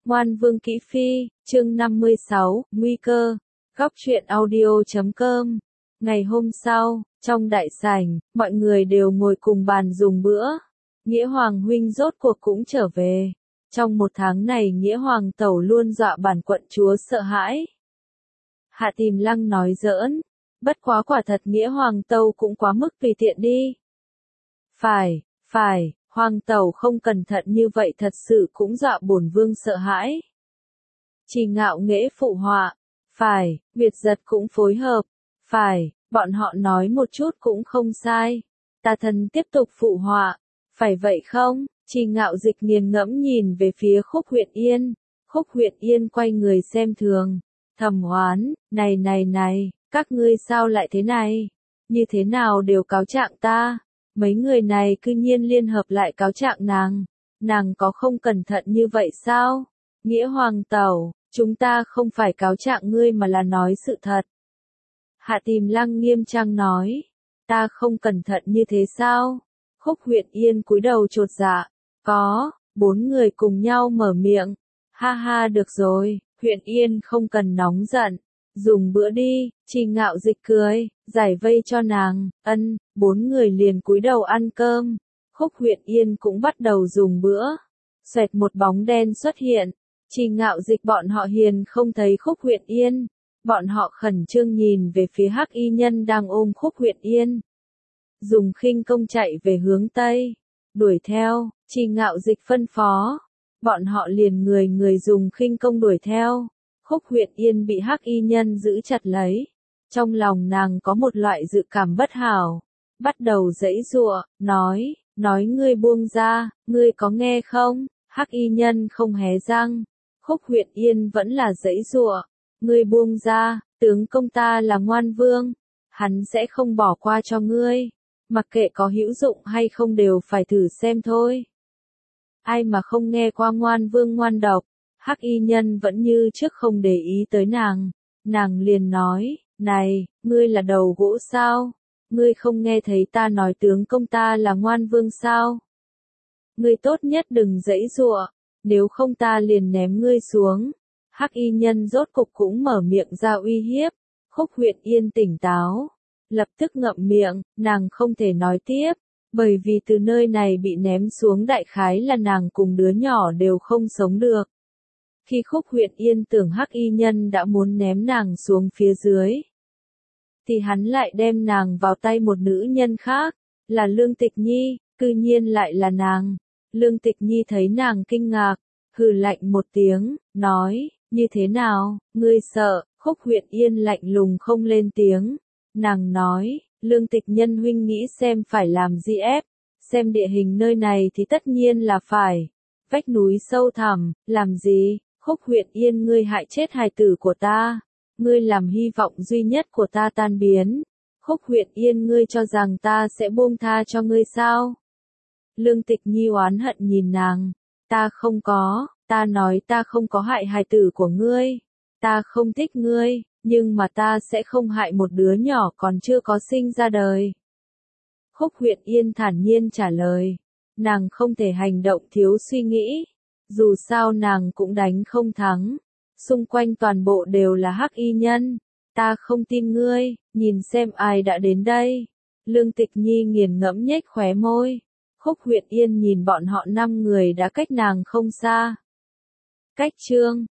Ngoan Vương Kỹ Phi, chương 56, Nguy cơ. Góc truyện audio.com. Ngày hôm sau, trong đại sảnh, mọi người đều ngồi cùng bàn dùng bữa. Nghĩa Hoàng huynh rốt cuộc cũng trở về. Trong một tháng này Nghĩa Hoàng tẩu luôn dọa bản quận chúa sợ hãi. Hạ Tìm Lăng nói giỡn, bất quá quả thật Nghĩa Hoàng tẩu cũng quá mức tùy tiện đi. Phải, Hoàng tẩu không cẩn thận như vậy thật sự cũng dọa bổn vương sợ hãi. Chỉ Ngạo Nghễ phụ họa, phải, Việt Giật cũng phối hợp, phải, bọn họ nói một chút cũng không sai. Tà Thần tiếp tục phụ họa, phải vậy không? Chỉ Ngạo Dịch nghiền ngẫm nhìn về phía Khúc Huyền Yên. Khúc Huyền Yên quay người xem thường, thầm oán, này, các ngươi sao lại thế này? Như thế nào đều cáo trạng ta? Mấy người này cư nhiên liên hợp lại cáo trạng nàng có không cẩn thận như vậy sao? Nghĩa Hoàng tẩu, chúng ta không phải cáo trạng ngươi mà là nói sự thật. Hạ Tìm Lăng nghiêm trang nói, ta không cẩn thận như thế sao? Khúc Huyền Yên cúi đầu chột dạ, có, 4 người cùng nhau mở miệng, ha được rồi, Huyền Yên không cần nóng giận. Dùng bữa đi, Chỉ Ngạo Dịch cười, giải vây cho nàng, 4 người liền cúi đầu ăn cơm. Khúc Huyền Yên cũng bắt đầu dùng bữa. Xoẹt một bóng đen xuất hiện, Chỉ Ngạo Dịch bọn họ hiền không thấy Khúc Huyền Yên. Bọn họ khẩn trương nhìn về phía Hắc Y Nhân đang ôm Khúc Huyền Yên. Dùng khinh công chạy về hướng Tây, đuổi theo, Chỉ Ngạo Dịch phân phó. Bọn họ liền người dùng khinh công đuổi theo. Khúc Huyền Yên bị Hắc Y Nhân giữ chặt lấy. Trong lòng nàng có một loại dự cảm bất hảo. Bắt đầu giãy giụa, nói ngươi buông ra, ngươi có nghe không? Hắc Y Nhân không hé răng. Khúc Huyền Yên vẫn là giãy giụa, ngươi buông ra, tướng công ta là Ngoan Vương. Hắn sẽ không bỏ qua cho ngươi. Mặc kệ có hữu dụng hay không đều phải thử xem thôi. Ai mà không nghe qua Ngoan Vương ngoan độc. Hắc Y Nhân vẫn như trước không để ý tới nàng liền nói, này, ngươi là đầu gỗ sao? Ngươi không nghe thấy ta nói tướng công ta là Ngoan Vương sao? Ngươi tốt nhất đừng giãy giụa, nếu không ta liền ném ngươi xuống. Hắc Y Nhân rốt cục cũng mở miệng ra uy hiếp. Khúc Huyền Yên tỉnh táo, lập tức ngậm miệng, nàng không thể nói tiếp, bởi vì từ nơi này bị ném xuống đại khái là nàng cùng đứa nhỏ đều không sống được. Khi Khúc Huyền Yên tưởng Hắc Y Nhân đã muốn ném nàng xuống phía dưới, thì hắn lại đem nàng vào tay một nữ nhân khác, là Lương Tịch Nhi, cư nhiên lại là nàng. Lương Tịch Nhi thấy nàng kinh ngạc, hừ lạnh một tiếng, nói, như thế nào, ngươi sợ? Khúc Huyền Yên lạnh lùng không lên tiếng. Nàng nói, Lương Tịch Nhân huynh nghĩ xem phải làm gì ép, xem địa hình nơi này thì tất nhiên là phải. Vách núi sâu thẳm, làm gì? Khúc Huyền Yên, ngươi hại chết hài tử của ta, ngươi làm hy vọng duy nhất của ta tan biến. Khúc Huyền Yên, ngươi cho rằng ta sẽ buông tha cho ngươi sao? Lương Tịch Nhi oán hận nhìn nàng, ta không có, ta nói ta không có hại hài tử của ngươi, ta không thích ngươi, nhưng mà ta sẽ không hại một đứa nhỏ còn chưa có sinh ra đời. Khúc Huyền Yên thản nhiên trả lời, nàng không thể hành động thiếu suy nghĩ. Dù sao nàng cũng đánh không thắng, xung quanh toàn bộ đều là Hắc Y Nhân, ta không tin ngươi, nhìn xem ai đã đến đây. Lương Tịch Nhi nghiền ngẫm nhếch khóe môi. Khúc Huyền Yên nhìn bọn họ 5 người đã cách nàng không xa. Cách chương